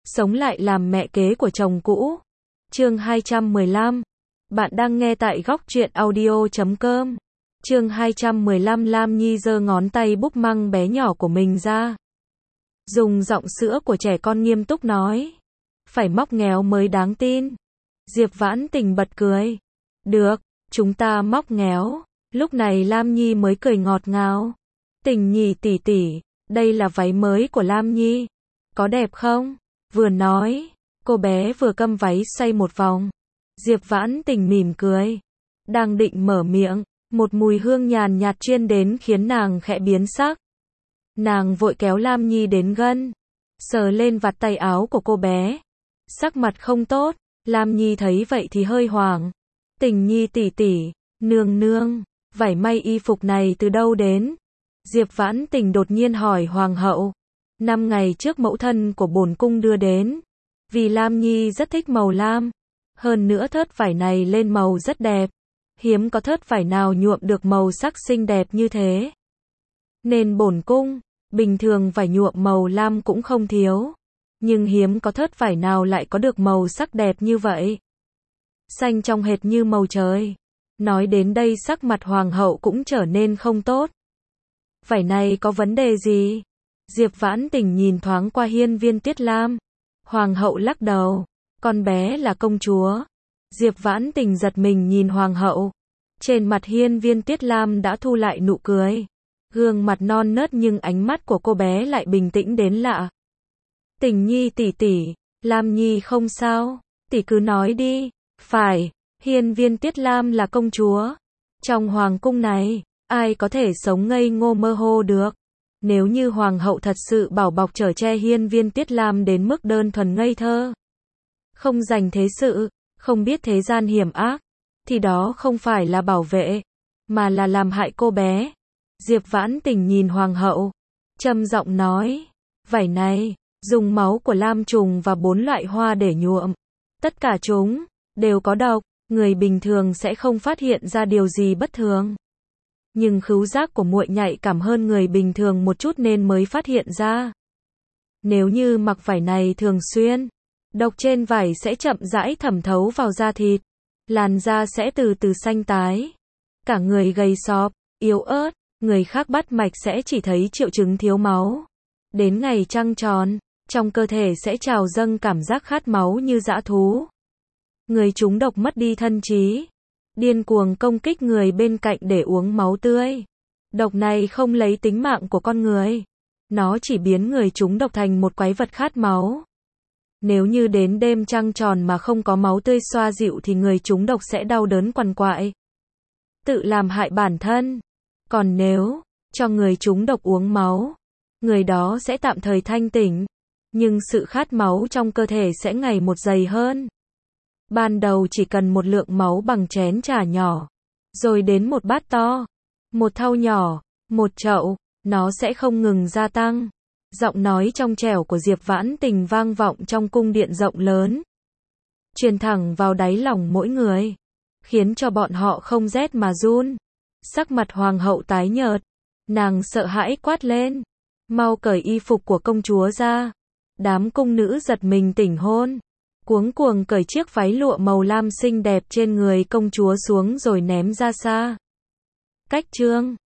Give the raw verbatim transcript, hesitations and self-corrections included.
sống lại làm mẹ kế của chồng cũ. Chương hai trăm mười lăm. Bạn đang nghe tại góc truyện audio chấm com. Chương hai trăm mười lăm. Lam Nhi giơ ngón tay búp măng bé nhỏ của mình ra. Dùng giọng sữa của trẻ con nghiêm túc nói. Phải móc ngéo mới đáng tin. Diệp Vãn Tình bật cười. Được, chúng ta móc ngéo. Lúc này Lam Nhi mới cười ngọt ngào. Tình Nhi tỷ tỷ, đây là váy mới của Lam Nhi. Có đẹp không? Vừa nói, cô bé vừa câm váy xoay một vòng. Diệp Vãn Tình mỉm cười. Đang định mở miệng, một mùi hương nhàn nhạt chuyên đến khiến nàng khẽ biến sắc. Nàng vội kéo Lam Nhi đến gần, sờ lên vạt tay áo của cô bé. Sắc mặt không tốt, Lam Nhi thấy vậy thì hơi hoảng. Tình Nhi tỷ tỷ, nương nương, vải may y phục này từ đâu đến? Diệp Vãn Tình đột nhiên hỏi hoàng hậu. Năm ngày trước mẫu thân của bổn cung đưa đến. Vì Lam Nhi rất thích màu lam. Hơn nữa thớt vải này lên màu rất đẹp. Hiếm có thớt vải nào nhuộm được màu sắc xinh đẹp như thế. Nên bổn cung, bình thường vải nhuộm màu lam cũng không thiếu. Nhưng hiếm có thớt vải nào lại có được màu sắc đẹp như vậy. Xanh trong hệt như màu trời. Nói đến đây sắc mặt hoàng hậu cũng trở nên không tốt. Vải này có vấn đề gì? Diệp Vãn Tình nhìn thoáng qua Hiên Viên Tuyết Lam. Hoàng hậu lắc đầu. Con bé là công chúa. Diệp Vãn Tình giật mình nhìn hoàng hậu. Trên mặt Hiên Viên Tuyết Lam đã thu lại nụ cười. Gương mặt non nớt nhưng ánh mắt của cô bé lại bình tĩnh đến lạ. Tình Nhi tỷ tỷ, Lam Nhi không sao, tỷ cứ nói đi. Phải, Hiên Viên Tuyết Lam là công chúa. Trong hoàng cung này, ai có thể sống ngây ngô mơ hồ được. Nếu như hoàng hậu thật sự bảo bọc chở che Hiên Viên Tuyết Lam đến mức đơn thuần ngây thơ, không dành thế sự, không biết thế gian hiểm ác, thì đó không phải là bảo vệ, mà là làm hại cô bé. Diệp Vãn Tình nhìn hoàng hậu, trầm giọng nói, vải này, dùng máu của lam trùng và bốn loại hoa để nhuộm. Tất cả chúng, đều có độc, người bình thường sẽ không phát hiện ra điều gì bất thường. Nhưng khứu giác của muội nhạy cảm hơn người bình thường một chút nên mới phát hiện ra. Nếu như mặc vải này thường xuyên, độc trên vải sẽ chậm rãi thẩm thấu vào da thịt, làn da sẽ từ từ xanh tái. Cả người gầy xóp, yếu ớt, người khác bắt mạch sẽ chỉ thấy triệu chứng thiếu máu. Đến ngày trăng tròn, trong cơ thể sẽ trào dâng cảm giác khát máu như dã thú. Người trúng độc mất đi thân trí, điên cuồng công kích người bên cạnh để uống máu tươi. Độc này không lấy tính mạng của con người, nó chỉ biến người trúng độc thành một quái vật khát máu. Nếu như đến đêm trăng tròn mà không có máu tươi xoa dịu thì người trúng độc sẽ đau đớn quằn quại, tự làm hại bản thân. Còn nếu cho người trúng độc uống máu, người đó sẽ tạm thời thanh tỉnh, nhưng sự khát máu trong cơ thể sẽ ngày một dày hơn. Ban đầu chỉ cần một lượng máu bằng chén trà nhỏ, rồi đến một bát to, một thau nhỏ, một chậu, nó sẽ không ngừng gia tăng. Giọng nói trong trẻo của Diệp Vãn Tình vang vọng trong cung điện rộng lớn, truyền thẳng vào đáy lòng mỗi người, khiến cho bọn họ không rét mà run. Sắc mặt hoàng hậu tái nhợt, nàng sợ hãi quát lên, mau cởi y phục của công chúa ra. Đám cung nữ giật mình tỉnh hôn, cuống cuồng cởi chiếc váy lụa màu lam xinh đẹp trên người công chúa xuống rồi ném ra xa. Cách chương